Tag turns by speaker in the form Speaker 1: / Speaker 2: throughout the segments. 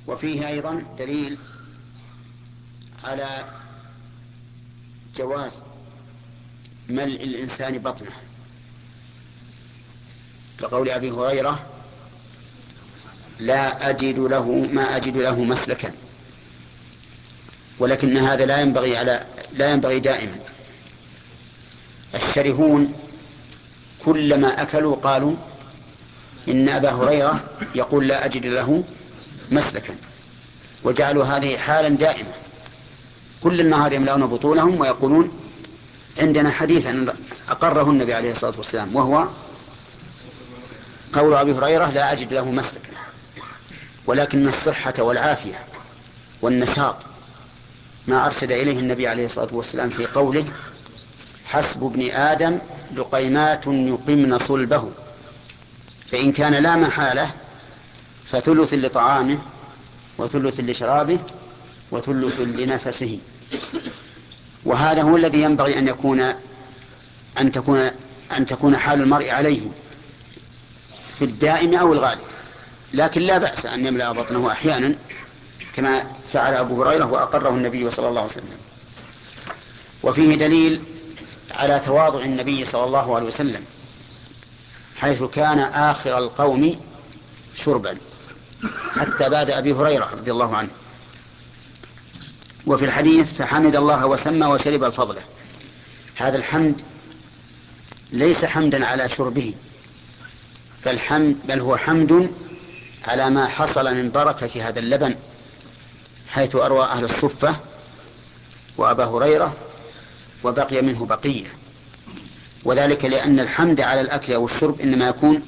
Speaker 1: وفيه أيضا دليل على جواز ملء الإنسان بطنه، لقول أبي هريرة: لا أجد له مسلكا. ولكن هذا لا ينبغي دائما. الشرهون كلما أكلوا قالوا إن أبا هريرة يقول لا أجد له مسلكا، وجعلوا هذه حالا دائمة، كل النهار يملأون بطونهم ويقولون عندنا حديثا أقره النبي عليه الصلاة والسلام، وهو قول أبي هريرة لا أجد له مسلكا. ولكن الصحة والعافية والنشاط ما أرشد إليه النبي عليه الصلاة والسلام في قوله: حسب ابن آدم لقيمات يقمن صلبه، فإن كان لا محالة فثلث لطعامه وثلث لشرابه وثلث لنفسه. وهذا هو الذي ينبغي أن تكون حال المرء عليه في الدائم أو الغالب، لكن لا بأس أن يملأ بطنه أحيانا كما فعل أبو هريرة وأقره النبي صلى الله عليه وسلم. وفيه دليل على تواضع النبي صلى الله عليه وسلم، حيث كان آخر القوم شربا حتى بعد أبي هريرة رضي الله عنه. وفي الحديث: فحمد الله وسمى وشرب الفضل. هذا الحمد ليس حمدا على شربه، بل هو حمد على ما حصل من بركة هذا اللبن، حيث أروى أهل الصفة وأبا هريرة وبقي منه بقية، وذلك لأن الحمد على الأكل أو الشرب إنما يكون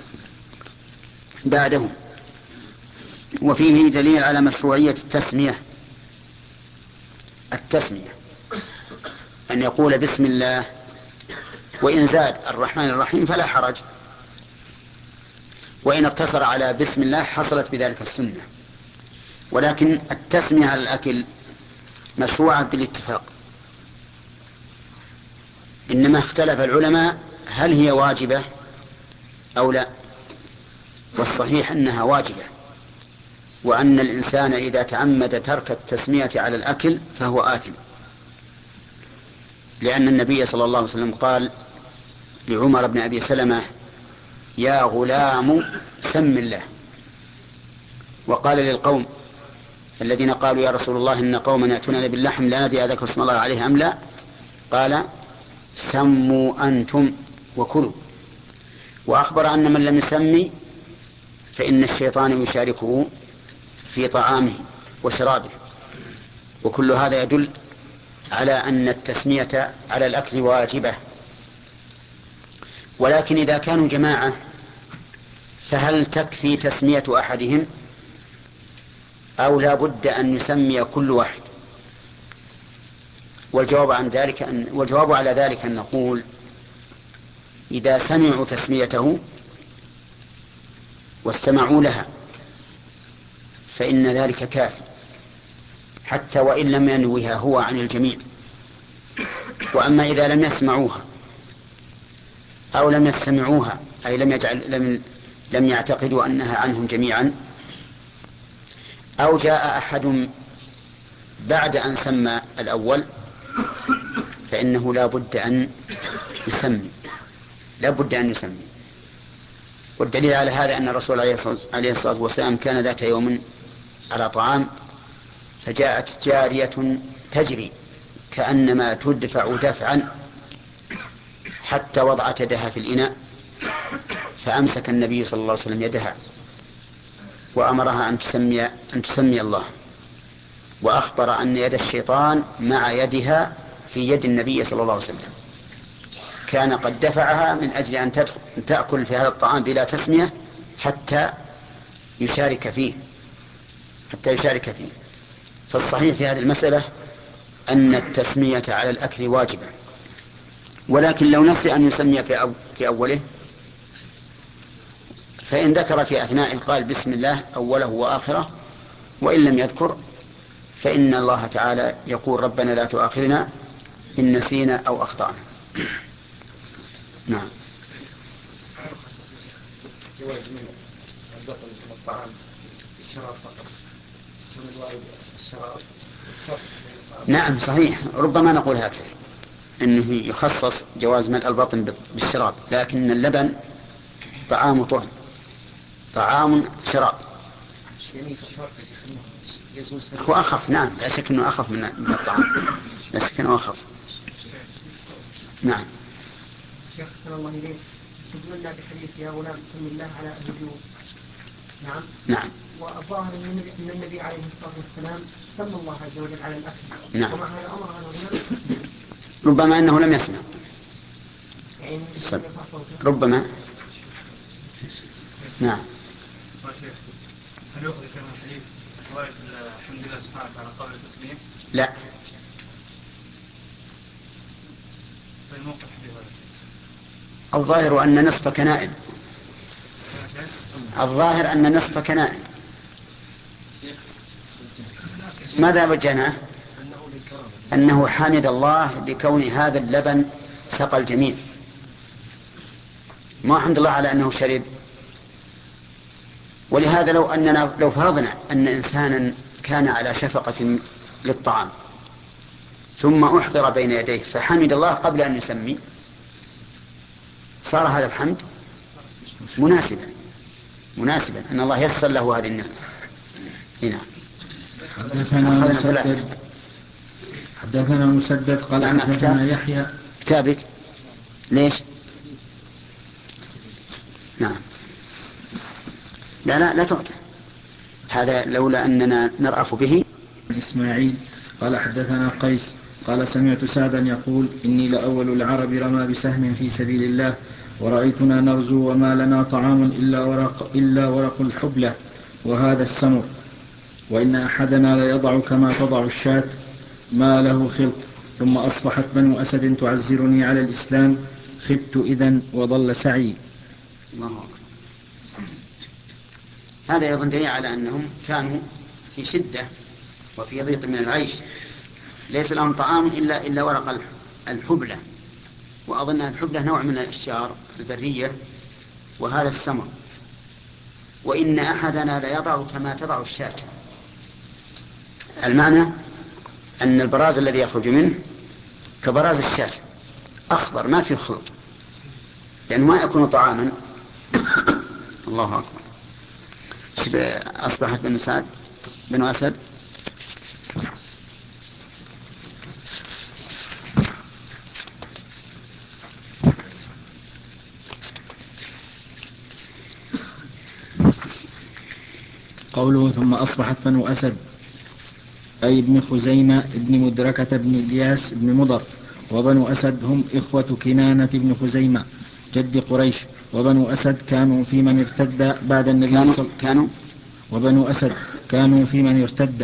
Speaker 1: بعدهم. وفيه دليل على مشروعية التسمية أن يقول بسم الله، وإن زاد الرحمن الرحيم فلا حرج، وإن اقتصر على بسم الله حصلت بذلك السنة. ولكن التسمية على الأكل مشروعة بالاتفاق، إنما اختلف العلماء هل هي واجبة أو لا، والصحيح أنها واجبة، وأن الإنسان إذا تعمد ترك التسمية على الأكل فهو آثم، لأن النبي صلى الله عليه وسلم قال لعمر بن أبي سلمة: يا غلام سم الله. وقال للقوم الذين قالوا: يا رسول الله إن قوما يأتوننا باللحم لا ندري أذكر اسم الله عليه أم لا، قال: سموا أنتم وكلوا. وأخبر أن من لم يسمي فإن الشيطان يشاركه في طعامه وشرابه، وكل هذا يدل على أن التسمية على الأكل واجبة. ولكن إذا كانوا جماعة فهل تكفي تسمية أحدهم أو لا بد أن يسمي كل واحد؟ والجواب على ذلك أن نقول: إذا سمعوا تسميته واستمعوا لها فإن ذلك كافي، حتى وإن لم ينوها هو عن الجميع. وأما إذا لم يسمعوها أو لم يستمعوها، أي لم يعتقدوا أنها عنهم جميعا، أو جاء أحد بعد أن سمى الأول، فإنه لا بد أن يسمي. والدليل على هذا أن الرسول عليه الصلاة والسلام كان ذات يوم على طعام، فجاءت جارية تجري كأنما تدفع دفعا حتى وضعت يدها في الإناء، فأمسك النبي صلى الله عليه وسلم يدها وأمرها أن تسمي الله، وأخبر أن يد الشيطان مع يدها في يد النبي صلى الله عليه وسلم، كان قد دفعها من أجل أن تأكل في هذا الطعام بلا تسمية حتى يشارك فيه. فالصحيح في هذه المسألة أن التسمية على الأكل واجبة، ولكن لو نسي أن يسمي في أوله، فإن ذكر في أثنائه قال بسم الله أوله وآخره، وإن لم يذكر فإن الله تعالى يقول: ربنا لا تؤاخذنا إن نسينا أو أخطأنا. نعم.
Speaker 2: جواز من البطن والطعام الشراب فقط.
Speaker 1: نعم صحيح، ربما نقول هكذا أنه يخصص جواز ملء البطن بالشراب، لكن اللبن طعام طعم، طعام شراب. هو أخف، نعم لا شك أنه أخف من الطعام، لا شك أنه أخف. نعم.
Speaker 2: شيخ صلى الله عليه استدلنا بحديث يا غلام سم الله على الوجوب. نعم.
Speaker 1: نعم.
Speaker 2: والظاهر أن النبي عليه الصلاة والسلام سمى الله عز وجل على الأكل.
Speaker 1: نعم.
Speaker 2: ومع هذا أمر على الغلام بالتسمية.
Speaker 1: ربما أنه لم يسمع.
Speaker 2: يعني
Speaker 1: ربما. نعم.
Speaker 3: هل يؤخذ من الحديث فوائد الحمد لله سبحانه وتعالى قبل التسليم؟
Speaker 1: لا. الظاهر أن نصفك نائم. الظاهر أن نصفك نائم. ماذا وجهنا؟ أنه حمد الله لكون هذا اللبن سقى الجميع، ما حمد الله على أنه شرب. ولهذا لو فرضنا أن إنسانا كان على شفقة للطعام ثم أحضر بين يديه فحمد الله قبل أن يسمي، صار هذا الحمد مناسبا أن الله يسر له هذه النعمة. هنا
Speaker 4: حدثنا مسدد قال حدثنا يحيى.
Speaker 1: كتابك ليش؟ نعم. لا تعطي هذا لولا أننا نرأف به.
Speaker 4: إسماعيل قال حدثنا قيس قال سمعت سعدا يقول إني لأول العرب رمى بسهم في سبيل الله ورأيتنا نغزو وما لنا طعام إلا ورق الحبلة وهذا السمر، وإن أحدنا ليضع كما تضع الشاة ما له خلط، ثم أصبحت بنو أسد تعزرني على الإسلام، خبت إذن وضل سعي.
Speaker 1: هذا أيضا دليل على أنهم كانوا في شدة وفي ضيق من العيش، ليس لهم طعام إلا ورق الحبلة، وأظن الحبلة نوع من الأشجار البرية، وهذا السمر. وإن أحدنا ليضع كما تضع الشاة، المعنى أن البراز الذي يخرج منه كبراز الشاة، أخضر ما فيه خلط، لأنه ما يكون طعاما. الله أكبر. أصبحت بنو أسد
Speaker 4: قوله ثم أصبحت بنو أسد أي ابن خزيمة ابن مدركة ابن الياس ابن مضر، وبنو أسد هم إخوة كنانة ابن خزيمة جد قريش، وبنو أسد كانوا في من ارتد بعد النبي وبنو أسد كانوا في من ارتد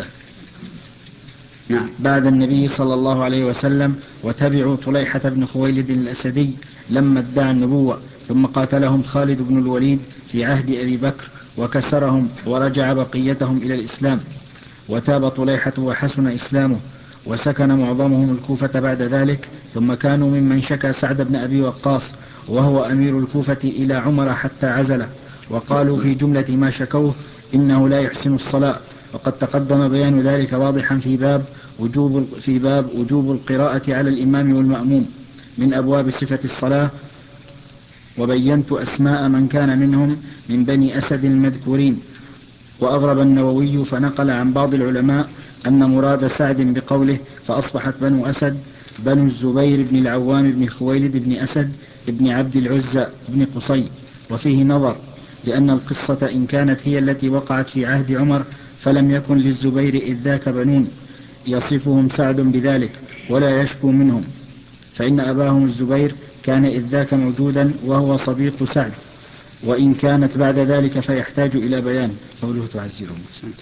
Speaker 4: بعد النبي صلى الله عليه وسلم، وتبعوا طليحة بن خويلد الأسدي لما ادعى النبوة، ثم قاتلهم خالد بن الوليد في عهد أبي بكر وكسرهم ورجع بقيتهم إلى الإسلام، وتاب طليحة وحسن إسلامه، وسكن معظمهم الكوفة بعد ذلك، ثم كانوا ممن شكى سعد بن أبي وقاص وهو أمير الكوفة إلى عمر حتى عزله، وقالوا في جملة ما شكوه إنه لا يحسن الصلاة، وقد تقدم بيان ذلك واضحا في باب وجوب القراءة على الإمام والمأموم من أبواب صفة الصلاة، وبينت أسماء من كان منهم من بني أسد المذكورين. وأغرب النووي فنقل عن بعض العلماء أن مراد سعد بقوله فأصبحت بنو أسد بنو الزبير بن العوام بن خويلد بن أسد بن عبد العزى بن قصي، وفيه نظر، لأن القصة إن كانت هي التي وقعت في عهد عمر فلم يكن للزبير إذ ذاك بنون يصفهم سعد بذلك ولا يشكو منهم، فإن أباهم الزبير كان إذ ذاك موجودا وهو صديق سعد، وإن كانت بعد ذلك فيحتاج إلى بيان. قوله تعزرهم.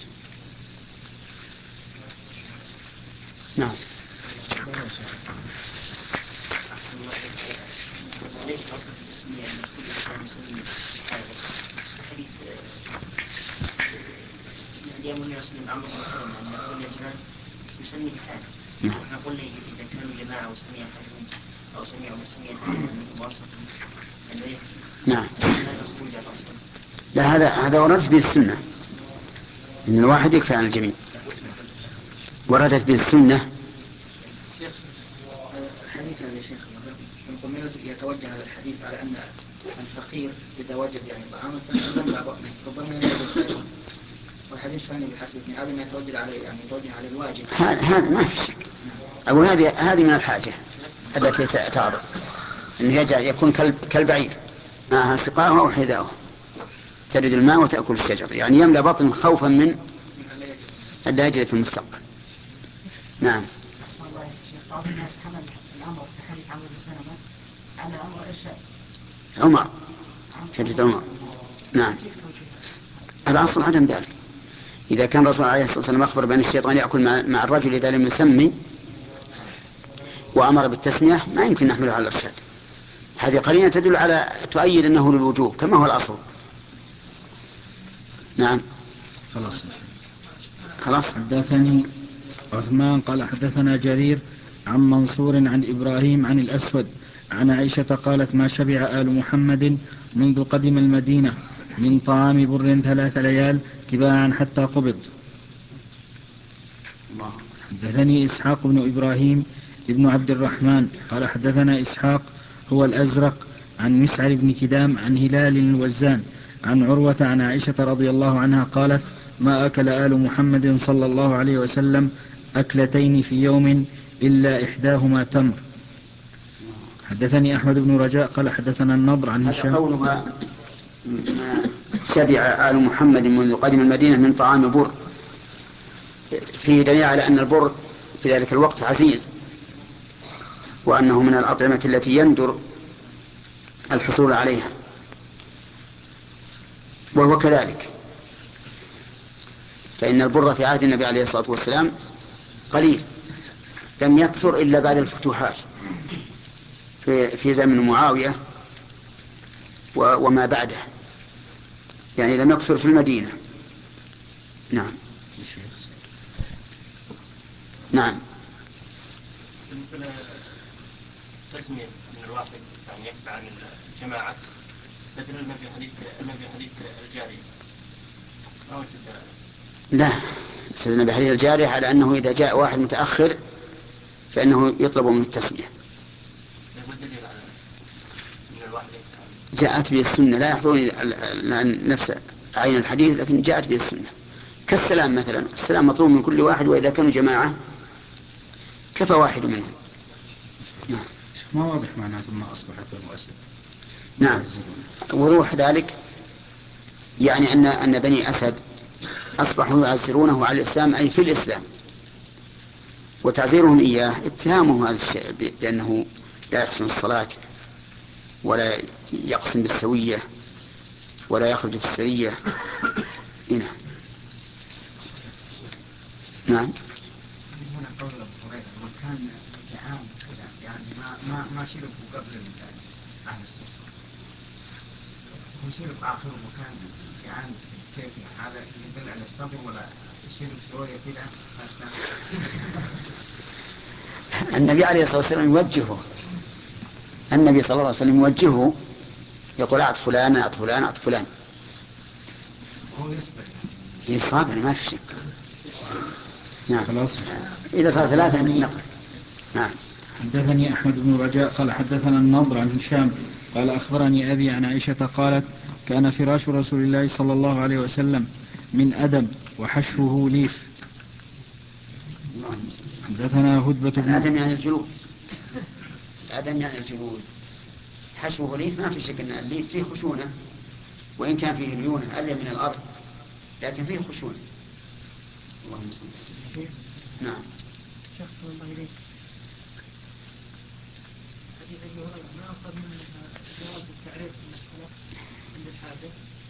Speaker 1: نعم.
Speaker 2: ليس أصلا في التسمية أن كل إنسان يسمي حديث اليوم النبي صلى الله عليه وسلم أن كل إنسان يسمي بحاله. نقول إذا كانوا جماعة وسمي أحدهم أو سمعوا مسميا مواصفا أنه يكفي.
Speaker 1: نعم.
Speaker 2: هذا خروج على الأصل.
Speaker 1: لا، هذا ورد في السنة إن الواحد يكفي عن الجميع. وردت بالسنة.
Speaker 5: شيخ الحديث هذا يا شيخ ربما يتوجه هذا الحديث على أن الفقير إذا وجد يعني طعاما فيملأ بطنه ربما ينال خيرا، والحديث الثاني بحسب ابن آدم يتوجه على الواجب.
Speaker 1: هذا ما في شك. أو هذه من الحاجة التي تعرض أنه يكون كالبعير معها سقاها وحذاؤه ترد الماء وتأكل الشجر، يعني يملأ بطنه خوفا من أن لا يجد في المستقبل. نعم.
Speaker 6: أحسن الله يا شيخ. بعض الناس حمل الأمر في حديث عمرو بن سلمة على أمر الشاب.
Speaker 1: عمر. حديث عمر. نعم. الأصل عدم ذلك. إذا كان الرسول عليه الصلاة والسلام أخبر بأن الشيطان يأكل مع الرجل إذا لم يسمي وأمر بالتسمية ما يمكن نحمله على الإرشاد. هذه قرينة تدل على تؤيد أنه للوجوب كما هو الأصل. نعم. خلاص.
Speaker 4: حدثني عثمان قال حدثنا جرير عن منصور عن إبراهيم عن الأسود عن عائشة قالت ما شبع آل محمد منذ قدم المدينة من طعام بر 3 ليال تباعا حتى قبض. حدثني إسحاق بن إبراهيم ابن عبد الرحمن قال حدثنا إسحاق هو الأزرق عن مسعر بن كدام عن هلال الوزان عن عروة عن عائشة رضي الله عنها قالت ما أكل آل محمد صلى الله عليه وسلم أكلتين في يوم إلا إحداهما تمر. حدثني أحمد بن رجاء قال حدثنا النضر عن هشام.
Speaker 1: قولها ما شبع آل محمد منذ قدم المدينة من طعام بر فيه دليل على أن البر في ذلك الوقت عزيز، وأنه من الأطعمة التي يندر الحصول عليها، وهو كذلك، فإن البر في عهد النبي عليه الصلاة والسلام قليل، لم يكثر إلا بعد الفتوحات في زمن معاوية وما بعده، يعني لم يكثر في المدينة. نعم. نعم.
Speaker 2: بالنسبة للتسمية من الواحد يعني يكفي عن الجماعة استدلنا في حديث الجارية. ما وجد
Speaker 1: لا، استدلنا بحديث الجارية على أنه إذا جاء واحد متأخر فإنه يطلب من التسمية. جاءت به السنة، لا يحضرني نفس عين الحديث، لكن جاءت به السنة. كالسلام مثلا، السلام مطلوب من كل واحد، وإذا كانوا جماعة كفى واحد منهم.
Speaker 4: نعم. ما واضح معناه ثم أصبحت المؤسسة.
Speaker 1: نعم. وروح ذلك يعني أن بني أسد أصبحوا يعزرونه على الإسلام، أي في الإسلام، وتعزيرهم إياه اتهامه هذا الشيء بأنه لا يحسن الصلاة ولا يقسم بالسوية ولا يخرج بالسرية. هنا. نعم.
Speaker 6: هنا قول أبو هريرة وكان جعان يعني ما شربوا قبل أهل السفر، هو شرب آخر وكان جعان كيف هذا يدل على الصبر ولا شرب شوية كده؟
Speaker 1: النبي عليه الصلاة والسلام يوجهه، النبي صلى الله عليه وسلم يوجهه يقول أعط فلان أعط فلان أعط فلان،
Speaker 6: هو يصبر
Speaker 1: يصابر ما في شك. نعم. إذا صار 3 نقل. نعم.
Speaker 4: حدثني أحمد بن رجاء قال حدثنا النضر عن هشام قال أخبرني أبي عن عائشة قالت كان فراش رسول الله صلى الله عليه وسلم من أدم وحشوه ليف. حدثنا هدبة بن
Speaker 1: الأدم يعني الجلود، الأدم يعني الجلود، حشوه ليف ما في شك أن الليف فيه خشونة، وإن كان فيه ليونة أليم من الأرض لكن فيه خشونة. اللهم صل. نعم.
Speaker 6: شخص الله إليك حديث أبي هريرة ما أفضل من جواز التعريف بالصلاة عند الحاجة؟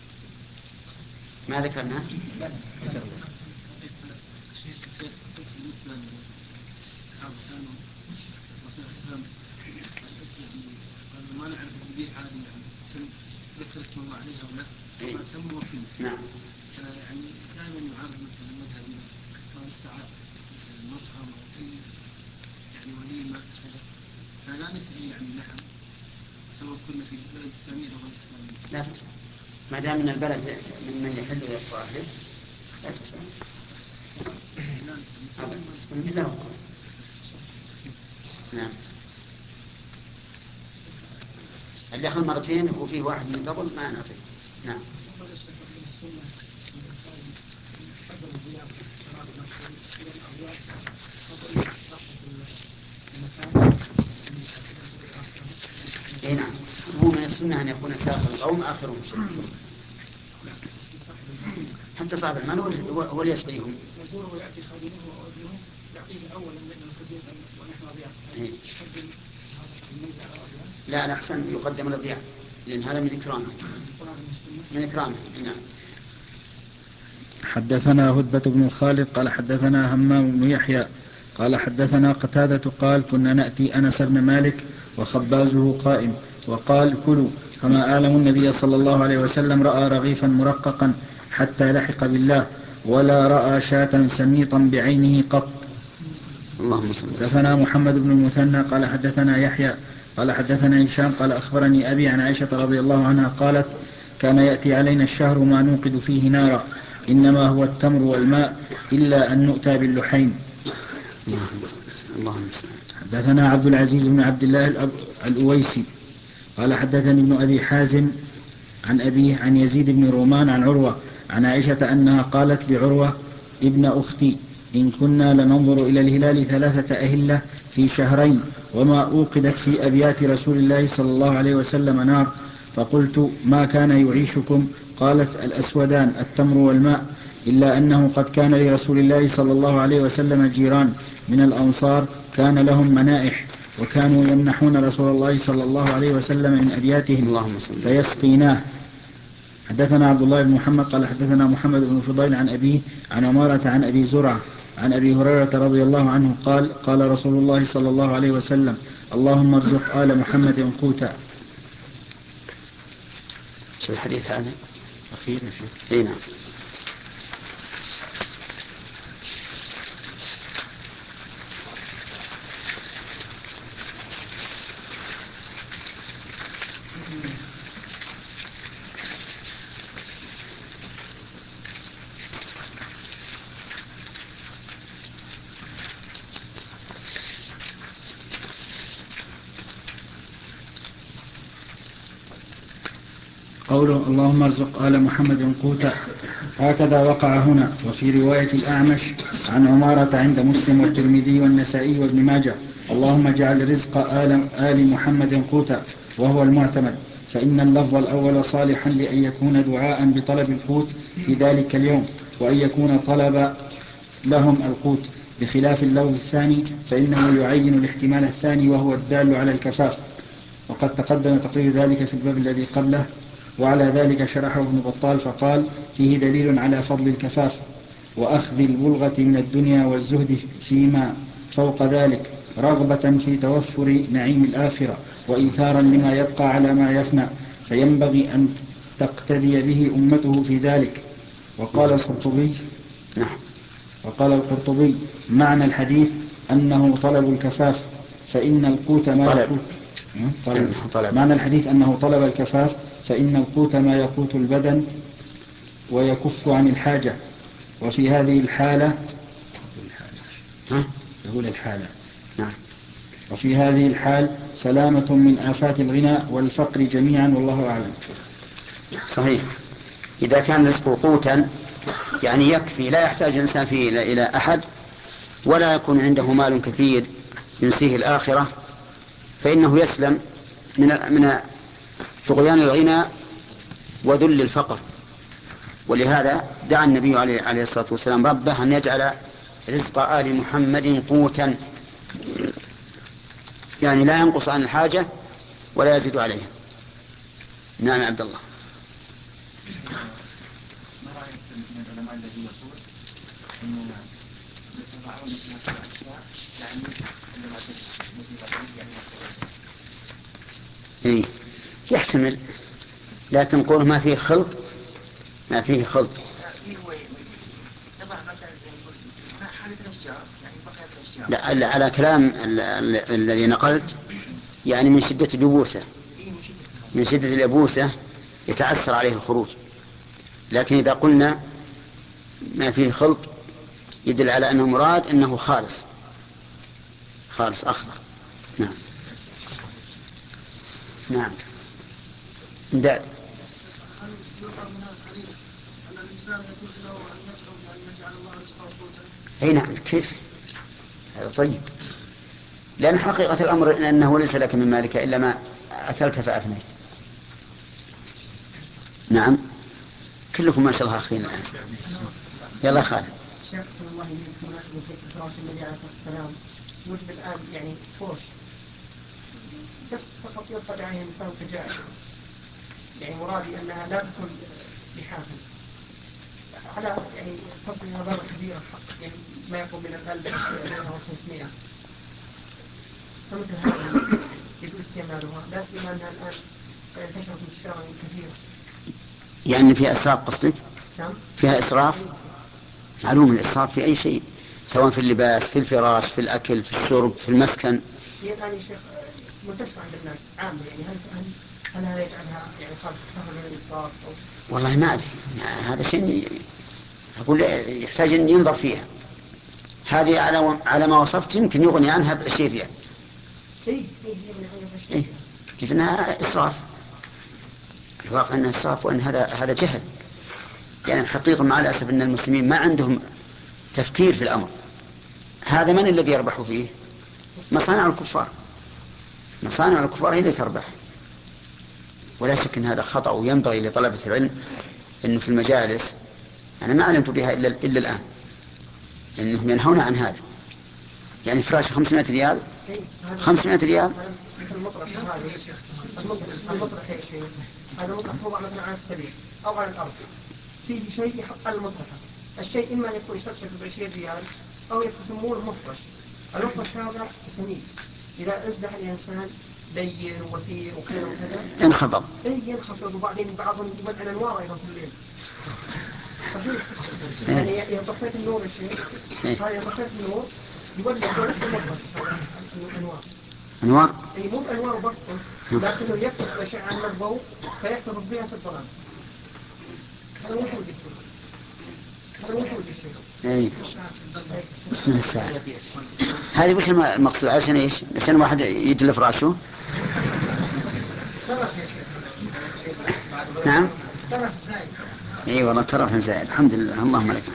Speaker 1: ما ذكرنا؟
Speaker 3: بالنسبة للصحابة كانوا رسول الإسلام قالوا ما نعرف الجديد عادي يعني ذكر اسم الله عليه أو لا فسموا فيه.
Speaker 1: نعم.
Speaker 3: يعني دائما يعرف مثلا المذهب قال الساعات المطعم أو في يعني وليمة فلا نسأل يعني نحن سواء كنا في بلد إسلامي أو غير إسلامي.
Speaker 1: لا تسأل ما دام من البلد من يحل يطلع لا تسأل. نعم. اللي أخذ مرتين وفيه واحد من قبل ما نعطي. نعم. نعم. هو من السنة أن يكون ساق القوم آخرهم شرب. حتى صاحب المال هو اللي يسقيهم.
Speaker 3: يزوره ويأتي خادمه وأبنه يعطيه الأول من الخدمة ونحن أضياف.
Speaker 1: لا أحسن يقدم الأضياف لأن هذا من إكرامه. من إكرامه. نعم.
Speaker 4: حدثنا هدبة بن خالد قال حدثنا همام بن يحيى قال حدثنا قتادة قال كنا نأتي أنس بن مالك وخبازه قائم وقال كلوا فما آلم النبي صلى الله عليه وسلم رأى رغيفا مرققا حتى لحق بالله ولا رأى شاة سميطا بعينه قط.
Speaker 1: اللهم صل وسلم.
Speaker 4: حدثنا محمد بن المثنى قال حدثنا يحيى قال حدثنا هشام قال أخبرني أبي عن عائشة رضي الله عنها قالت كان يأتي علينا الشهر ما نوقد فيه نارا إنما هو التمر والماء إلا أن نؤتى باللحين. حدثنا عبد العزيز بن عبد الله الأويسي قال حدثني ابن أبي حازم عن أبيه عن يزيد بن رومان عن عروة عن عائشة أنها قالت لعروة ابن أختي إن كنا لننظر إلى الهلال 3 أهلة في شهرين وما أوقدت في أبيات رسول الله صلى الله عليه وسلم نار فقلت ما كان يعيشكم؟ قالت الأسودان التمر والماء إلا أنه قد كان لرسول الله صلى الله عليه وسلم جيران من الأنصار كان لهم منائح وكانوا يمنحون رسول الله صلى الله عليه وسلم من أبياتهم فيسقيناه. حدثنا عبد الله بن محمد قال حدثنا محمد بن فضيل عن أبيه عن عمارة عن أبي زرعة عن أبي هريرة رضي الله عنه قال قال رسول الله صلى الله عليه وسلم اللهم ارزق آل محمد قوتا.
Speaker 1: شو الحديث هذا؟
Speaker 4: أخير
Speaker 1: نعم.
Speaker 4: قوله اللهم ارزق آل محمد قوتا هكذا وقع هنا. وفي رواية الأعمش عن عمارة عند مسلم والترمذي والنسائي وابن ماجه اللهم اجعل رزق آل محمد قوتا وهو المعتمد فإن اللفظ الأول صالحا لأن يكون دعاء بطلب القوت في ذلك اليوم وأن يكون طلب لهم القوت بخلاف اللفظ الثاني فإنه يعين الاحتمال الثاني وهو الدال على الكفاف وقد تقدم تقرير ذلك في الباب الذي قبله. وعلى ذلك شرحه ابن بطال فقال فيه دليل على فضل الكفاف وأخذ البلغة من الدنيا والزهد فيما فوق ذلك رغبة في توفر نعيم الآخرة وإيثارا لما يبقى على ما يفنى فينبغي أن تقتدي به أمته في ذلك. وقال القرطبي معنى الحديث أنه طلب الكفاف فإن القوت ما معنى الحديث أنه طلب الكفاف فإن القوت ما يقوت البدن ويكف عن الحاجة وفي هذه الحالة وفي هذه الحال سلامة من آفات الغنى والفقر جميعا والله أعلم.
Speaker 1: صحيح. إذا كان رزقه قوتا يعني يكفي لا يحتاج الإنسان فيه إلى أحد ولا يكون عنده مال كثير ينسيه الآخرة فإنه يسلم من طغيان الغنى وذل الفقر. ولهذا دعا النبي عليه الصلاة والسلام ربه أن يجعل رزق آل محمد قوتا يعني لا ينقص عن الحاجة ولا يزيد عليها. نعم عبد الله.
Speaker 6: ما رأيك من العلماء الذي يقول أن يتبعون مثل الأشياء يعني عندما
Speaker 1: يعني يحتمل لكن قول ما فيه خلط لا على كلام الذي نقلت يعني من شدة اليبوسة يتعثر عليه الخروج. لكن إذا قلنا ما فيه خلط يدل على أن المراد أنه خالص أخضر. نعم. نعم. دع. أي نعم. كيف؟ هذا طيب، لأن حقيقة الأمر أنه ليس لك من مالك إلا ما أكلت فأفنيت. نعم. كلكم ما شاء الله أخذين الآن. يلا خالد.
Speaker 7: شيخ صلى الله عليه وسلم مناسبة فراش النبي عليه الصلاة والسلام وجد الآن يعني فرش بس فقط يطلع عليه الإنسان كجاء، يعني مرادي أنها لا تكون لحافل على يعني تصل إلى مبالغ كبيرة حق يعني ما يقوم من 1500. فمثل هذا يجوز استعمالها لا سيما أنها الآن انتشرت انتشارا كثيرا.
Speaker 1: يعني فيها إسراف قصدك؟ فيها إسراف؟ معلوم الإسراف في أي شيء، سواء في اللباس، في الفراش، في الأكل، في الشرب، في المسكن.
Speaker 7: هي الآن يا شيخ منتشرة عند الناس عامة، يعني هل هذا يجعلها يعني خارج من الإسراف أو؟
Speaker 1: والله ما أدري، هذا شيء أقول يحتاج أن ينظر فيها. هذه على ما وصفت يمكن يغني عنها ب20 ريال. إذنها إسراف. الواقع أنها إسراف، وأن هذا جهل. يعني الحقيقة مع الأسف أن المسلمين ما عندهم تفكير في الأمر. هذا من الذي يربح فيه؟ مصانع الكفار. مصانع الكفار هي اللي تربح. ولا شك أن هذا خطأ، وينبغي لطلبة العلم أنه في المجالس، أنا ما علمت بها إلا الآن، أنهم ينهون عن هذا. يعني فراش 500 ريال 500 ريال.
Speaker 7: المطرح هذا المطرح موضع مثلا على السرير أو على الأرض، فيه شيء يحط على المطرحة. الشيء إما يكون يشترك ب20 ريال أو يسمونه مفرش. المفرش هذا سميك، إذا أزدح الإنسان لين ووثير وكذا وكذا
Speaker 1: انخفض.
Speaker 7: ينخفض، وبعدين بعضهم يولع الأنوار أيضا في الليل. يعني إذا طفيت النور يا شيخ، هذا إذا طفيت النور يولع نفس المفرش أنوار. أي مو أنوار بسيطة، لكنه يكتس الأشعة عن الضوء فيحتفظ بها في الظلام. هذا موجود
Speaker 1: اي هذه وش المقصود؟ عشان ايش؟ عشان واحد يجل فراشه. نعم. اي والله ترف زائد. الحمد لله، اللهم لك.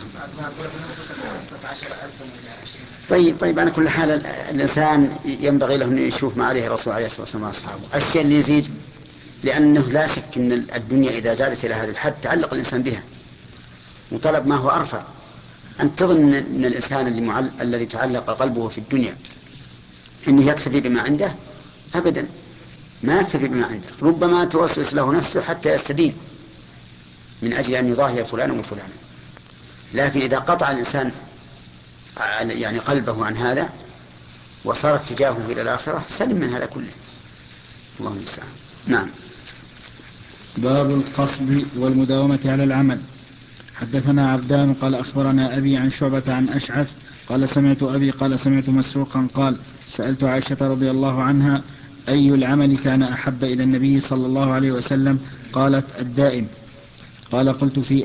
Speaker 1: طيب على كل حال الانسان ينبغي له انه يشوف ما عليه الرسول عليه الصلاه والسلام واصحابه. الشيء اللي يزيد، لانه لا شك ان الدنيا اذا زادت الى هذا الحد تعلق الانسان بها، وطلب ما هو أرفع. أن تظن أن الإنسان الذي تعلق قلبه في الدنيا أنه يكتفي بما عنده؟ أبدا، ما يكتفي بما عنده. ربما توسوس له نفسه حتى يستدين من أجل أن يضاهي فلانا وفلانا. لكن إذا قطع الإنسان يعني قلبه عن هذا وصار اتجاهه إلى الآخرة سلم من هذا كله. الله المستعان. نعم.
Speaker 4: باب القصد والمداومة على العمل. حدثنا عبدان قال أخبرنا أبي عن شعبة عن أشعث قال سمعت أبي قال سمعت مسروقا قال سألت عائشة رضي الله عنها أي العمل كان أحب إلى النبي صلى الله عليه وسلم؟ قالت الدائم. قال قلت في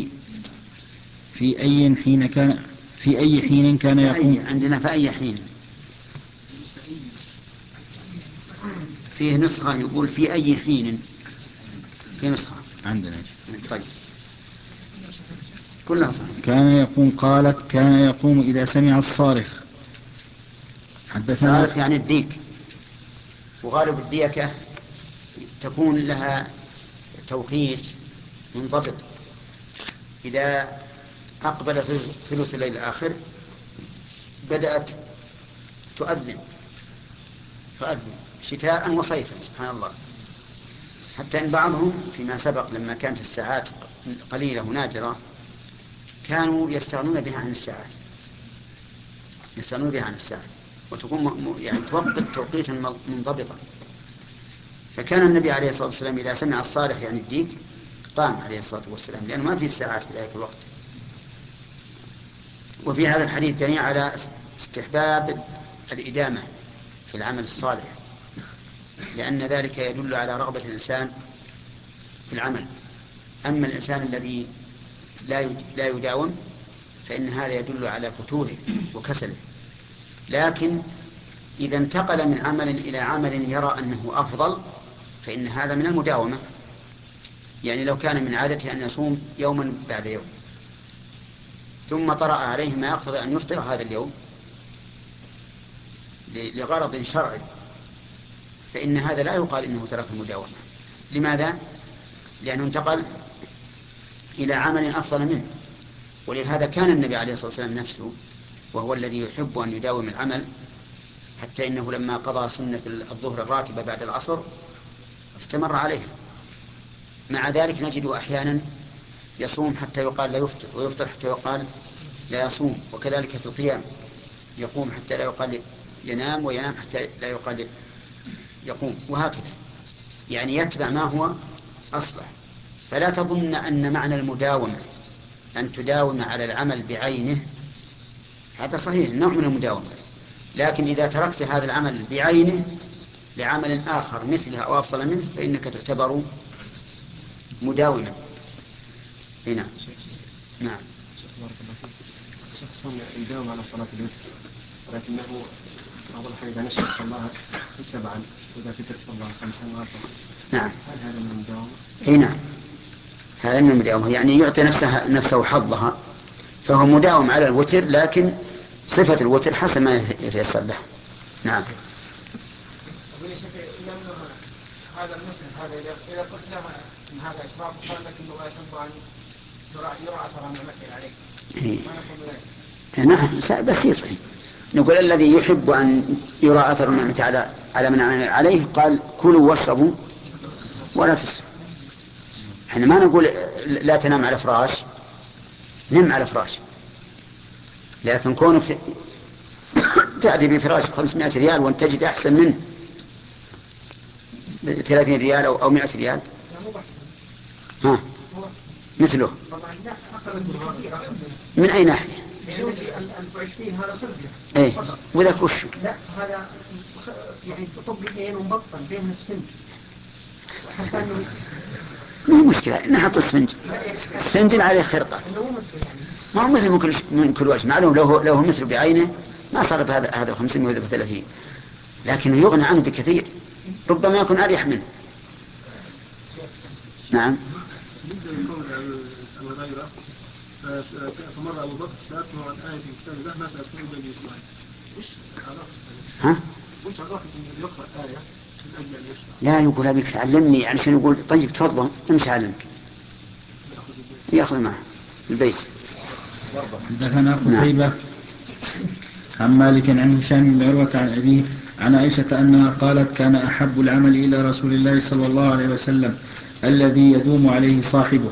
Speaker 4: أي حين كان يقوم؟
Speaker 1: عندنا في أي حين، فيه نسخة يقول في أي حين، في نسخة
Speaker 4: عندنا.
Speaker 1: طيب كلها صحيح.
Speaker 4: كان يقوم. قالت كان يقوم إذا سمع الصارخ. حدثنا
Speaker 1: الصارخ يعني الديك، وغالب الديكة تكون لها توقيت منضبط. إذا أقبل ثلث الليل الآخر بدأت تؤذن شتاء وصيفا، سبحان الله. حتى إن بعضهم فيما سبق لما كانت الساعات قليلة ونادرة كانوا يستغنون بها عن الساعة، وتكون يعني توقيتا منضبطا. فكان النبي عليه الصلاة والسلام إذا سمع الصارخ يعني الديك قام عليه الصلاة والسلام، لأنه ما في الساعات في ذلك الوقت. وفي هذا الحديث دليل على استحباب الإدامة في العمل الصالح، لأن ذلك يدل على رغبة الإنسان في العمل. أما الإنسان الذي لا يداوم فإن هذا يدل على فتوره وكسله. لكن إذا انتقل من عمل إلى عمل يرى أنه أفضل فإن هذا من المداومة. يعني لو كان من عادته أن يصوم يوما بعد يوم ثم طرأ عليه ما يقتضي أن يفطر هذا اليوم لغرض شرعي فإن هذا لا يقال إنه ترك المداومة. لماذا؟ لأنه انتقل إلى عمل أفضل منه. ولهذا كان النبي عليه الصلاة والسلام نفسه وهو الذي يحب أن يداوم العمل، حتى إنه لما قضى سنة الظهر الراتبة بعد العصر استمر عليه. مع ذلك نجد أحيانا يصوم حتى يقال لا يفطر، ويفطر حتى يقال لا يصوم. وكذلك في القيام يقوم حتى لا يقال ينام، وينام حتى لا يقال يقوم، وهكذا. يعني يتبع ما هو أصلح. فلا تظن أن معنى المداومة أن تداوم على العمل بعينه، هذا صحيح نوع من المداومة، لكن إذا تركت هذا العمل بعينه لعمل آخر مثله أو أفضل منه فإنك تعتبر مداوما. هنا نعم.
Speaker 8: شخص يداوم على صلاة الوتر ولكنه بعض الأحيان إذا نشأ صلاها 7 وإذا فتر صلاها 5 و4.
Speaker 1: نعم.
Speaker 8: هل هذا من المداومة؟
Speaker 1: اي نعم، هذا من المداومة، يعني يعطي نفسه حظها، فهو مداوم على الوتر لكن صفة الوتر حسب ما يتيسر له. نعم.
Speaker 3: أقول يا شيخ لأنه هذا المسلم هذا إذا قلت له إن هذا إشراف قال لك إنه لا يحب أن يرى أثر نعمته عليك. ما نقول ذلك.
Speaker 1: نعم بسيط. نقول الذي يحب أن يرى أثر النعمة على من عليه قال كلوا واشربوا ولا تسرفوا. احنا ما نقول لا تنام على فراش، نم على فراش، لكن كونك تعدي بفراش 500 ريال وان تجد أحسن منه 30 ريال أو 100 ريال ها مثله من أي ناحية؟
Speaker 7: 1020 هذا صرف.
Speaker 1: ايه وذاك وش؟
Speaker 7: لا هذا يعني طبقين ومبطن بين السفنج. حتى انه
Speaker 1: ما هي مشكلة نحط السفنج، السفنج عليه خرقة، ما هو مثل من كل وجه. معلوم لو هو مثل بعينه ما صار هذا 530، لكنه يغنى عنه بكثير، ربما يكون أريح منه. نعم.
Speaker 9: بالنسبة لقول أبو هريرة فمر أبو بكر سألته عن آية في كتاب الله ما سألته إلا ليسمعني. وش علاقة إنه يقرأ آية من أجل أن يسمع؟
Speaker 1: لا يقول أبيك تعلمني يعني شنو. يقول طيب تفضل امشي علمك، يأخذ معه البيت.
Speaker 4: حدثنا قتيبة عن مالك عن هشام بن عروة عن أبيه عن عائشة أنها قالت كان أحب العمل إلى رسول الله صلى الله عليه وسلم الذي يدوم عليه صاحبه.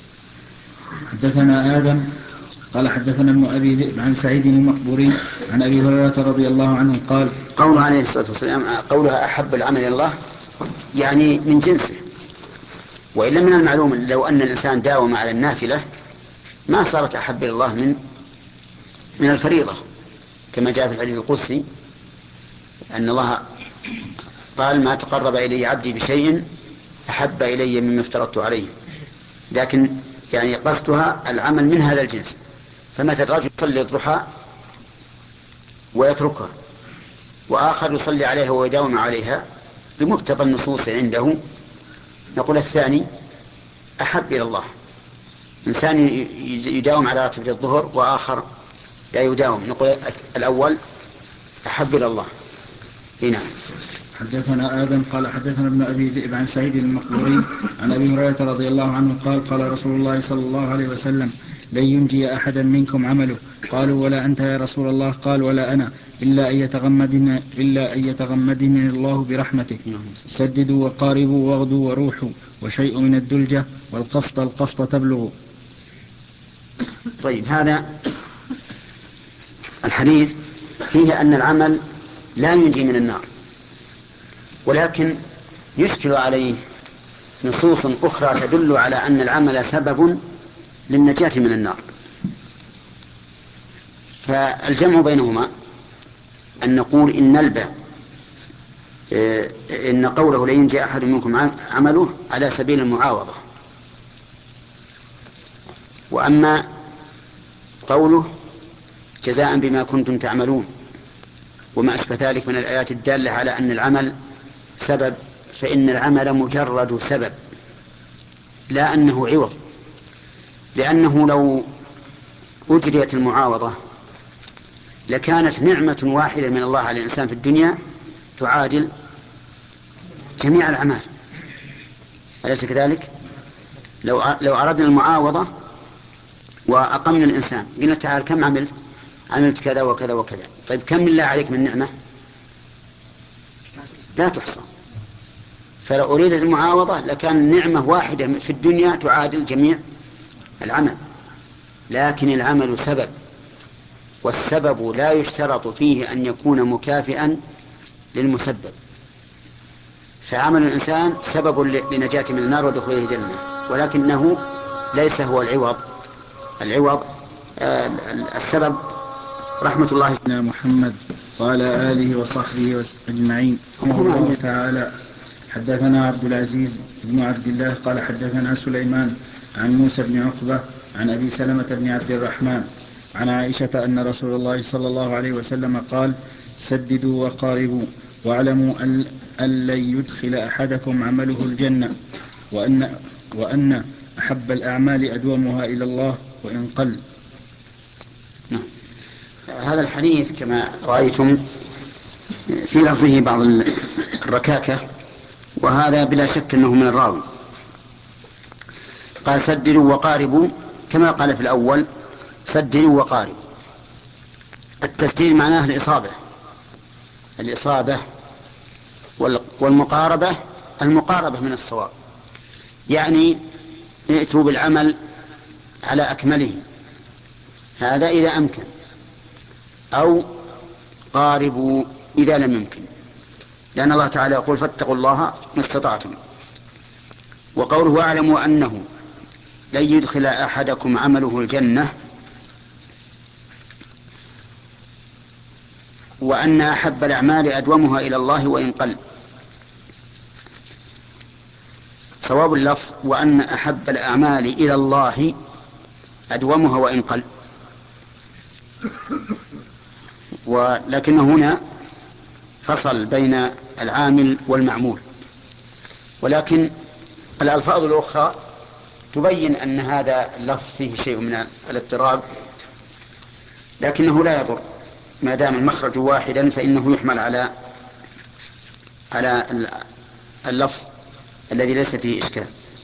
Speaker 4: حدثنا آدم قال حدثنا ابن أبي ذئب عن سعيد المقبوري عن أبي هريرة رضي الله عنه قال
Speaker 1: قوله عليه الصلاة والسلام قولها أحب العمل إلى الله يعني من جنسه. وإلا من المعلوم لو أن الإنسان داوم على النافلة ما صارت أحب إلى الله من الفريضة، كما جاء في الحديث القدسي أن الله قال ما تقرب إلي عبدي بشيء أحب إلي مما افترضت عليه. لكن يعني قصدها العمل من هذا الجنس. فمثل رجل يصلي الضحى ويتركها، وآخر يصلي عليها ويداوم عليها بمقتضى النصوص عنده، نقول الثاني أحب إلى الله. إنسان يداوم على راتبة الظهر وآخر لا يداوم، نقول الأول أحب إلى الله. هنا
Speaker 4: حدثنا آدم قال حدثنا ابن أبي ذئب عن سعيد المقبوري عن أبي هريرة رضي الله عنه قال رسول الله صلى الله عليه وسلم لن ينجي أحدا منكم عمله. قالوا ولا أنت يا رسول الله؟ قال ولا أنا إلا أن يتغمدني الله برحمته. سددوا وقاربوا واغدوا وروحوا وشيء من الدلجة والقسط تبلغ.
Speaker 1: طيب هذا الحديث فيه أن العمل لا ينجي من النار، ولكن يشكل عليه نصوص أخرى تدل على أن العمل سبب للنجاة من النار. فالجمع بينهما أن نقول إن قوله لا ينجي أحد منكم عمله على سبيل المعاوضة. وأما قوله جزاء بما كنتم تعملون وما أشبه ذلك من الآيات الدالة على أن العمل سبب، فإن العمل مجرد سبب لا أنه عوض، لأنه لو أجريت المعاوضة لكانت نعمة واحدة من الله على الإنسان في الدنيا تعادل جميع الأعمال، أليس كذلك؟ لو أردنا المعاوضة وأقمنا الإنسان قلنا تعال كم عملت كذا وكذا وكذا، طيب كم بالله عليك من نعمة؟ لا تحصى. فلو أريد المعاوضة لكان نعمة واحدة في الدنيا تعادل جميع العمل، لكن العمل سبب، والسبب لا يشترط فيه أن يكون مكافئا للمسبب. فعمل الإنسان سبب لنجاة من النار ودخوله الجنة، ولكنه ليس هو العوض السبب. رحمة الله
Speaker 4: على محمد وعلى آله وصحبه أجمعين. رحمه الله تعالى. حدثنا عبد العزيز بن عبد الله قال حدثنا سليمان عن موسى بن عقبة عن أبي سلمة بن عبد الرحمن عن عائشة أن رسول الله صلى الله عليه وسلم قال سددوا وقاربوا واعلموا أن لن يدخل أحدكم عمله الجنة وأن أحب الأعمال أدومها إلى الله وإن قل.
Speaker 1: هذا الحديث كما رأيتم في لفظه بعض الركاكة، وهذا بلا شك أنه من الراوي. قال سددوا وقاربوا كما قال في الأول سددوا وقاربوا. التسديد معناه الإصابة والمقاربة المقاربة من الصواب، يعني ائتوا بالعمل على أكمله، هذا إذا أمكن، أو قاربوا إذا لم يمكن، لأن الله تعالى يقول فاتقوا الله ما استطعتم. وقوله واعلموا أنه لن يدخل أحدكم عمله الجنة وأن أحب الأعمال أدومها إلى الله وإن قل. صواب اللفظ وأن أحب الأعمال إلى الله أدومها وإن قل، ولكن هنا فصل بين العامل والمعمول، ولكن الألفاظ الأخرى تبين أن هذا اللفظ فيه شيء من الاضطراب، لكنه لا يضر ما دام المخرج واحدا، فإنه يحمل على اللفظ الذي ليس فيه إشكال.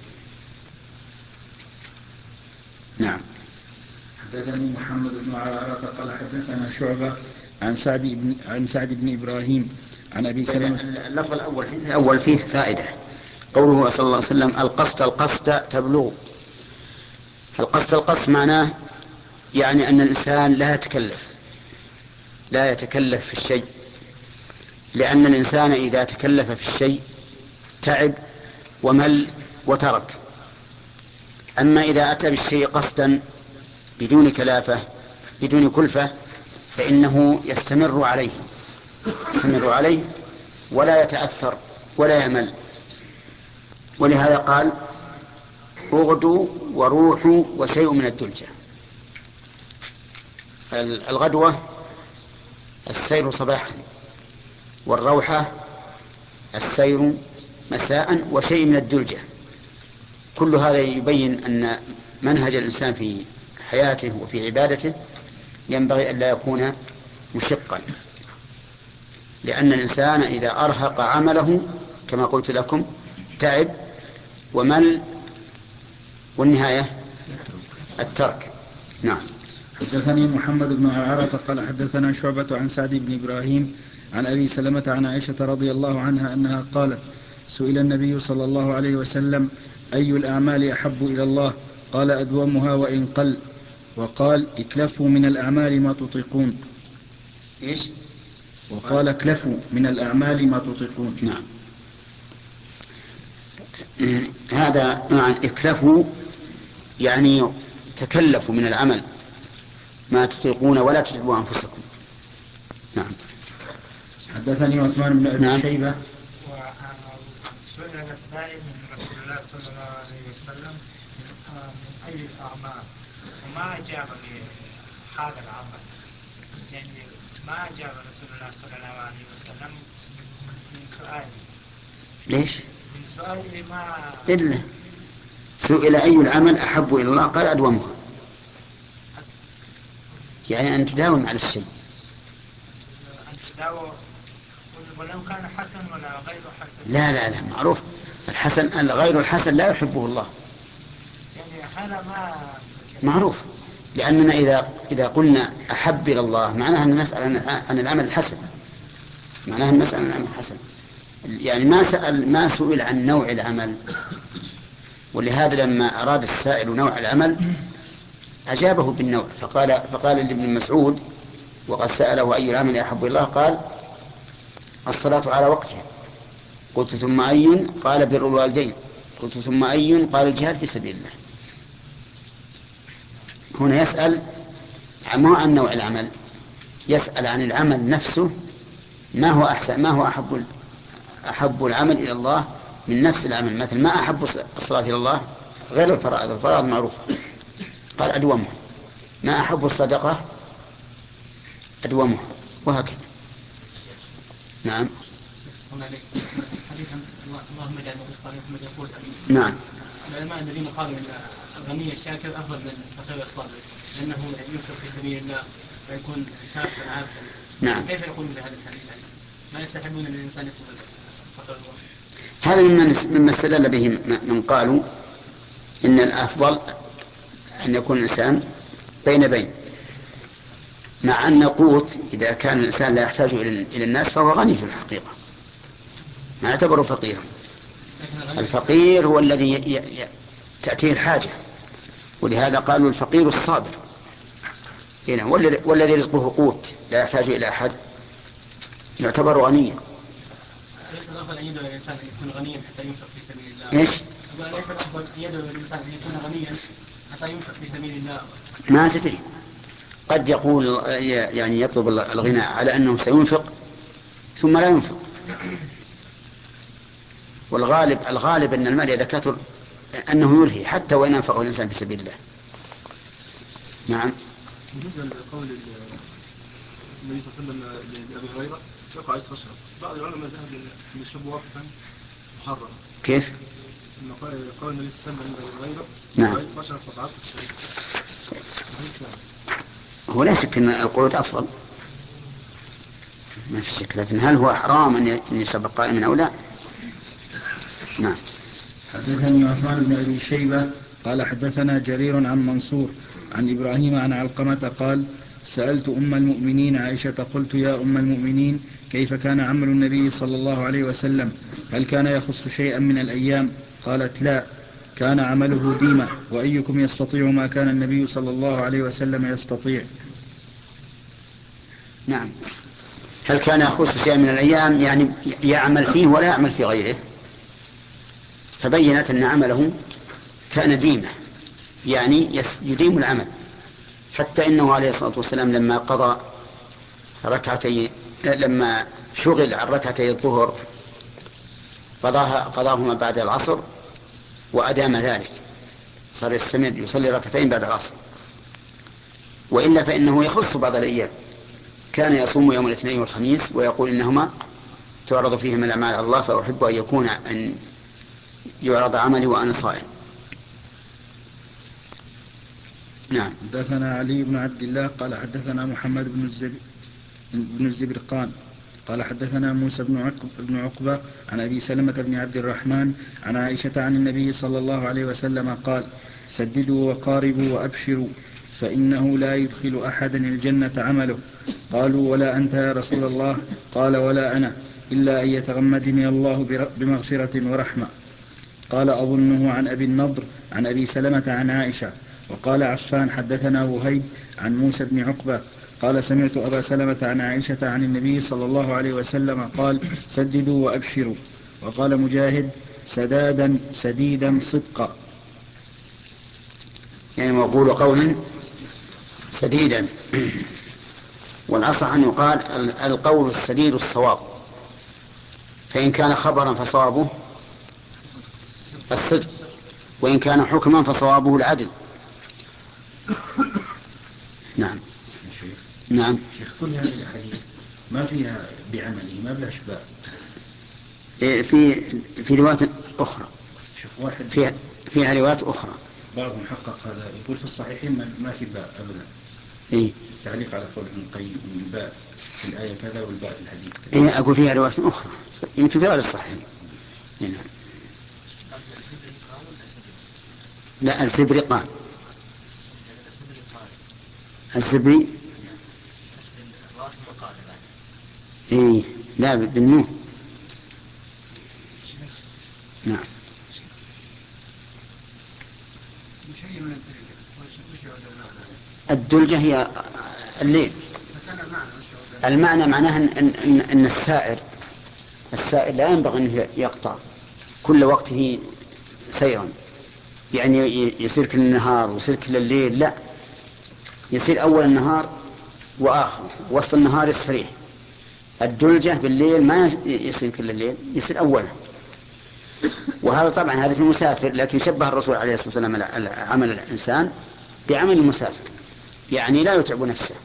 Speaker 1: نعم.
Speaker 4: حدثني محمد بن عرارة قال حدثنا شعبة عن سعد بن إبراهيم عن أبي سلمة.
Speaker 1: اللفظ الأول فيه فائدة، قوله صلى الله عليه وسلم القصد تبلغ. القصد معناه يعني أن الإنسان لا يتكلف في الشيء، لأن الإنسان إذا تكلف في الشيء تعب ومل وترك. أما إذا أتى بالشيء قصدا بدون كلفة فإنه يستمر عليه ولا يتأثر ولا يمل. ولهذا قال اغدوا وروحوا وشيء من الدلجة. الغدوة السير صباحا، والروحة السير مساء، وشيء من الدلجة. كل هذا يبين أن منهج الإنسان في حياته وفي عبادته ينبغي أن لا يكون مشقا، لأن الإنسان إذا أرهق عمله كما قلت لكم تعب ومل، والنهاية الترك. نعم.
Speaker 4: حدثني محمد بن عرارة قال حدثنا شعبة عن سعد بن إبراهيم عن أبي سلمة عن عائشة رضي الله عنها أنها قالت سئل النبي صلى الله عليه وسلم أي الأعمال أحب إلى الله؟ قال أدومها وإن قل. وقال اكلفوا من الأعمال ما تطيقون.
Speaker 1: إيش؟
Speaker 4: وقال اكلفوا من الأعمال ما تطيقون.
Speaker 1: نعم. هذا معنى اكلفوا يعني تكلفوا من العمل ما تطيقون ولا تتعبوا أنفسكم. نعم.
Speaker 4: حدثني عثمان بن أبي شيبة.
Speaker 10: سئل السائل من رسول الله صلى الله عليه وسلم من أي الأعمال، وما أجاب هذا العمل يعني ما أجاب رسول الله صلى الله عليه وسلم من سؤاله.
Speaker 1: ليش؟
Speaker 10: من سؤاله ما
Speaker 1: إلا سئل أي العمل أحب إلى الله قال أدومها، يعني أن تداوم على الشيء.
Speaker 10: أن تداوم ولو كان حسن ولا غير حسن.
Speaker 1: لا معروف الحسن غير الحسن لا يحبه الله،
Speaker 10: يعني هذا ما
Speaker 1: معروف. لأننا إذا قلنا أحب إلى الله معناها أن نسأل عن العمل الحسن، معناها أن نسأل عن العمل الحسن، يعني ما سئل عن نوع العمل. ولهذا لما أراد السائل نوع العمل أجابه بالنوع، فقال لابن مسعود وقد سأله أي العمل أحب إلى الله قال الصلاة على وقتها. قلت ثم أي؟ قال بر الوالدين. قلت ثم أي؟ قال الجهاد في سبيل الله. هنا يسأل ما عن نوع العمل، يسأل عن العمل نفسه، ما هو أحسن، ما هو أحب العمل إلى الله من نفس العمل. مثل ما أحب الصلاة إلى الله غير الفرائض، الفرائض معروفة قال أدومها، ما أحب الصدقة أدومها، وهكذا. نعم.
Speaker 3: اللهم اجعل رزقنا محمد يقول
Speaker 1: نعم.
Speaker 3: العلماء الذين قالوا ان الغني الشاكر افضل من الفقير الصابر لانه ينفق في سبيل الله ويكون كافا عافا.
Speaker 1: نعم.
Speaker 3: كيف يقول بهذا الحديث؟ ما يستحبون ان الانسان يطلب الفقير؟
Speaker 1: هذا مما استدل به من قالوا ان الافضل ان يكون الانسان بين، مع ان القوت اذا كان الانسان لا يحتاج الى الناس فهو غني في الحقيقه، ما يعتبر فقيرا. الفقير هو الذي تأتيه الحاجة، ولهذا قالوا الفقير الصابر، والذي رزقه قوت لا يحتاج إلى أحد يعتبر غنيا.
Speaker 3: ليس الأفضل أن يدعو الإنسان أن يكون غنيا حتى ينفق في سبيل الله؟
Speaker 1: إيش؟
Speaker 3: ليس الأفضل أن يدعو الإنسان أن يكون غنيا حتى ينفق في سبيل الله؟
Speaker 1: ما تدري، قد يقول يعني يطلب الغنى على أنه سينفق ثم لا ينفق. والغالب أن المال إذا كثر أنه يلهي حتى وإن أنفقه الإنسان في سبيل الله. نعم.
Speaker 9: بالنسبة لقول النبي صلى الله عليه وسلم لأبي هريرة يقع يتفشر، بعض العلماء ذهب أن الشرب واقفا محرم.
Speaker 1: كيف؟
Speaker 9: قول النبي صلى الله عليه وسلم لأبي هريرة
Speaker 1: نعم.
Speaker 9: يتفشر فضعات
Speaker 1: هو لا شك أن القعود أفضل، ما في شك، لكن هل هو حرام أن يشرب قائما أو لا؟ نعم.
Speaker 4: حدثني عثمان بن أبي شيبة قال حدثنا جرير عن منصور عن إبراهيم عن علقمة قال سألت أم المؤمنين عائشة قلت يا أم المؤمنين كيف كان عمل النبي صلى الله عليه وسلم، هل كان يخص شيئا من الأيام؟ قالت لا، كان عمله ديما، وأيكم يستطيع ما كان النبي صلى الله عليه وسلم يستطيع.
Speaker 1: نعم. هل كان يخص شيئا من الأيام يعني يعمل فيه ولا يعمل في غيره؟ فبينت أن عمله كان ديمة، يعني يديم العمل، حتى إنه عليه الصلاة والسلام لما شغل عن ركعتي الظهر قضاهما بعد العصر وأدام ذلك، صار يستمر يصلي ركعتين بعد العصر. وإلا فإنه يخص بعض الأيام، كان يصوم يوم الاثنين والخميس ويقول إنهما تعرض فيهما الأعمال على الله، فأحب أن يعرض عملي وأنا صائم. نعم.
Speaker 4: حدثنا علي بن عبد الله قال حدثنا محمد بن الزبرقان قال حدثنا موسى بن عقبة عن أبي سلمة بن عبد الرحمن عن عائشة عن النبي صلى الله عليه وسلم قال سددوا وقاربوا وأبشروا فإنه لا يدخل أحدا الجنة عمله. قالوا ولا أنت يا رسول الله؟ قال ولا أنا إلا أن يتغمدني الله بمغفرة ورحمة. قال أظنه عن أبي النضر عن أبي سلمة عن عائشة. وقال عفان حدثنا وهيب عن موسى بن عقبة قال سمعت أبا سلمة عن عائشة عن النبي صلى الله عليه وسلم قال سددوا وأبشروا. وقال مجاهد سدادا سديدا صدقا،
Speaker 1: يعني مقول قول سديدا، والأصح أن يقال القول السديد الصواب، فإن كان خبرا فصوابه الصدق، وإن كان حكما فصوابه العدل. نعم. نعم.
Speaker 4: شيخ كل هذه الأحاديث ما فيها بعمله، ما بلا أشباه.
Speaker 1: في روايات أخرى.
Speaker 4: شوف واحد
Speaker 1: فيها روايات أخرى.
Speaker 4: بعضهم حقق هذا، يقول في الصحيحين ما في باء أبدا.
Speaker 1: إيه؟
Speaker 4: تعليق على قول ابن القيم من الباء في الآية كذا والباء في الحديث كذا.
Speaker 1: إيه أقول فيها روايات أخرى يمكن في غير الصحيح. نعم. لا الزبري قال. الزبري إيه لا بالنور. نعم. الدلجة هي الليل. المعنى معناها أن السائر لا ينبغي أن يقطع كل وقته سيرا، يعني يصير كل النهار ويصير كل الليل، لا، يصير أول النهار وآخر، وسط النهار يستريح. الدلجة بالليل ما يصير كل الليل، يصير أوله. وهذا طبعا هذا في المسافر، لكن شبه الرسول عليه الصلاة والسلام عمل الإنسان بعمل المسافر، يعني لا يتعب نفسه.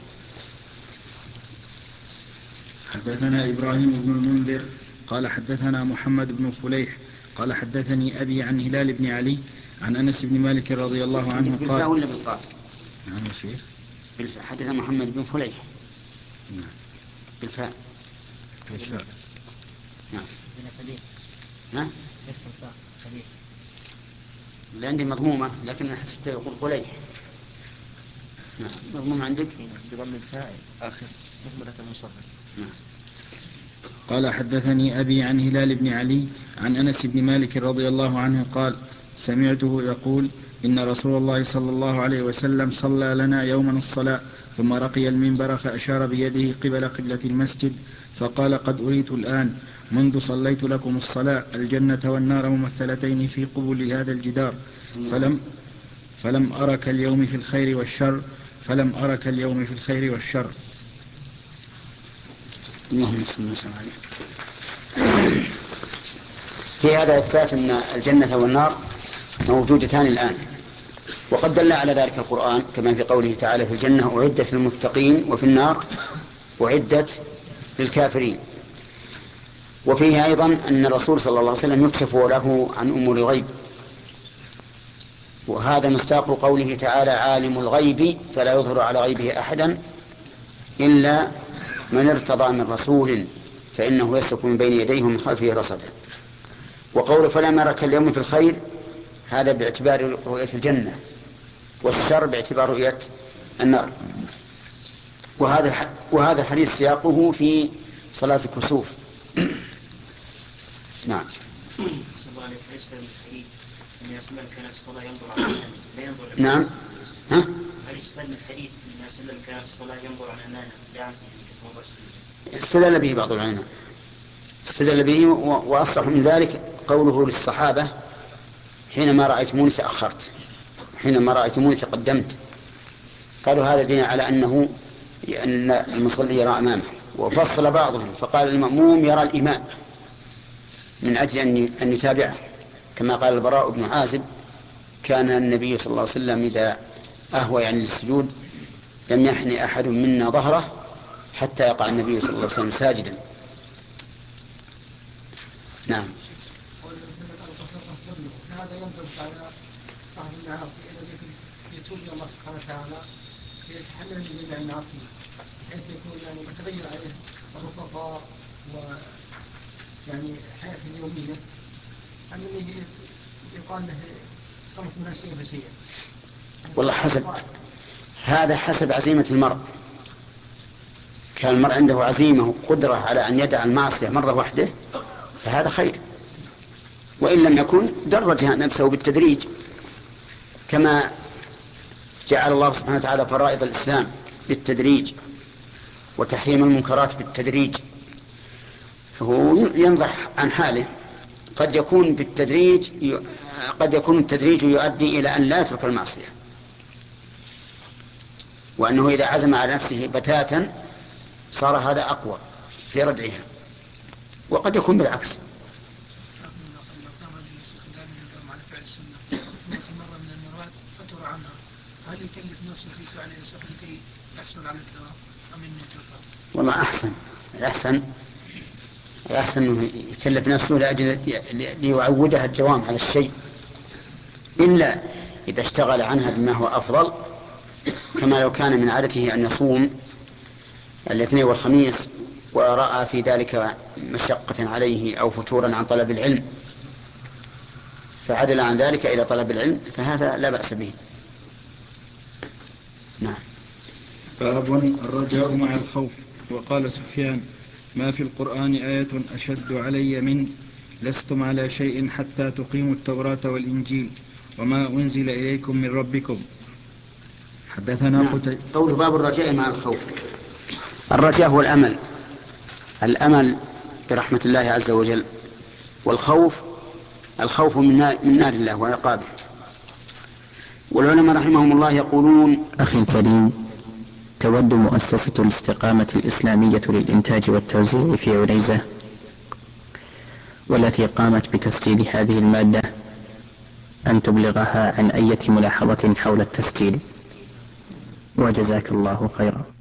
Speaker 4: حدثنا إبراهيم بن المنذر قال حدثنا محمد بن فليح قال حدثني أبي عن هلال بن علي عن أنس بن مالك رضي الله عنه قال.
Speaker 1: بالفاء ولا بالصاد؟
Speaker 4: نعم يا شيخ.
Speaker 1: بالفاء. حدثنا محمد بن فليح.
Speaker 4: نعم.
Speaker 1: بالفاء.
Speaker 4: بالفاء.
Speaker 1: نعم.
Speaker 5: نعم.
Speaker 1: اللي عندي مضمومة لكن حسبت يقول فليح. نعم. مضموم عندك
Speaker 5: بضم الفاء آخر مهملة المصرف.
Speaker 1: نعم.
Speaker 4: قال حدثني أبي عن هلال بن علي عن أنس بن مالك رضي الله عنه قال سمعته يقول إن رسول الله صلى الله عليه وسلم صلى لنا يوما الصلاة ثم رقي المنبر فأشار بيده قبلة المسجد فقال قد أريت الآن منذ صليت لكم الصلاة الجنة والنار ممثلتين في قبل هذا الجدار فلم أرك اليوم في الخير والشر
Speaker 1: اللهم صل وسلم عليه. في هذا إثبات أن الجنة والنار موجودتان الآن، وقد دل على ذلك القرآن كما في قوله تعالى في الجنة أعدت للمتقين وفي النار أعدت للكافرين. وفيه أيضا أن الرسول صلى الله عليه وسلم يكشف له عن أمور الغيب، وهذا مصداق قوله تعالى عالم الغيب فلا يظهر على غيبه أحدا إلا من ارتضى من رسول فإنه يسلك من بين يديه ومن خلفه رصدا. وقوله فلا أرك اليوم في الخير هذا باعتبار رؤية الجنة، والشر باعتبار رؤية النار. وهذا حديث سياقه في صلاة الكسوف. نعم. نعم. ها؟
Speaker 2: هل يستدل من الحديث أن سلم كان الصلاة ينظر عن أمانه داعسا في موضع السجود؟
Speaker 1: استدل به بعض العلماء، استدل به، وأصح من ذلك قوله للصحابة حينما رأيتموني تأخرت، حينما رأيتموني تقدمت، قالوا هذا دين على أن المصلي يرى أمامه. وفصل بعضهم فقال المأموم يرى الإمام من أجل أن يتابعه، كما قال البراء بن عازب كان النبي صلى الله عليه وسلم إذا أهوى يعني للسجود لم يحني أحد منا ظهره حتى يقع النبي صلى الله عليه وسلم ساجدا. نعم.
Speaker 7: هذا ينطبق على صاحب المعاصي الذي يتوب الى الله سبحانه وتعالى يتحلل من جميع المعاصي بحيث يكون يعني يتغير عليه الرفقاء ويعني حياته اليوميه، أنه يقال له خمس منها شيء فشيء.
Speaker 1: والله حسب عزيمة المرء. كان المرء عنده عزيمة وقدرة على أن يدع المعصية مرة واحدة فهذا خير، وإن لم يكن درج نفسه بالتدريج، كما جعل الله سبحانه وتعالى فرائض الإسلام بالتدريج وتحريم المنكرات بالتدريج. فهو ينظر عن حاله، قد يكون التدريج يؤدي إلى أن لا يترك المعصية، وأنه إذا عزم على نفسه بتاتا صار هذا أقوى في ردعها، وقد يكون بالعكس.
Speaker 3: هل يكلف نفسه في فعل الشيخ لكي يحصل على الدوام؟
Speaker 1: والله الأحسن أنه يكلف نفسه لأجل ليعودها الدوام على الشيء، إلا إذا اشتغل عنها بما هو أفضل، كما لو كان من عادته أن يصوم الاثنين والخميس ورأى في ذلك مشقة عليه أو فتورا عن طلب العلم فعدل عن ذلك إلى طلب العلم، فهذا لا بأس به. نعم.
Speaker 4: باب الرجاء مع الخوف. وقال سفيان: ما في القرآن آية أشد علي من لستم على شيء حتى تقيموا التوراة والإنجيل وما أنزل إليكم من ربكم. حدثنا
Speaker 1: قول باب الرجاء مع الخوف. الرجاء هو الأمل برحمة الله عز وجل، والخوف من نار الله وعقابه. والعلماء رحمهم الله يقولون:
Speaker 11: أخي الكريم، تود مؤسسة الاستقامة الإسلامية للإنتاج والتوزيع في عنيزة، والتي قامت بتسجيل هذه المادة، أن تبلغها عن أي ملاحظة حول التسجيل، وجزاك الله خيرا.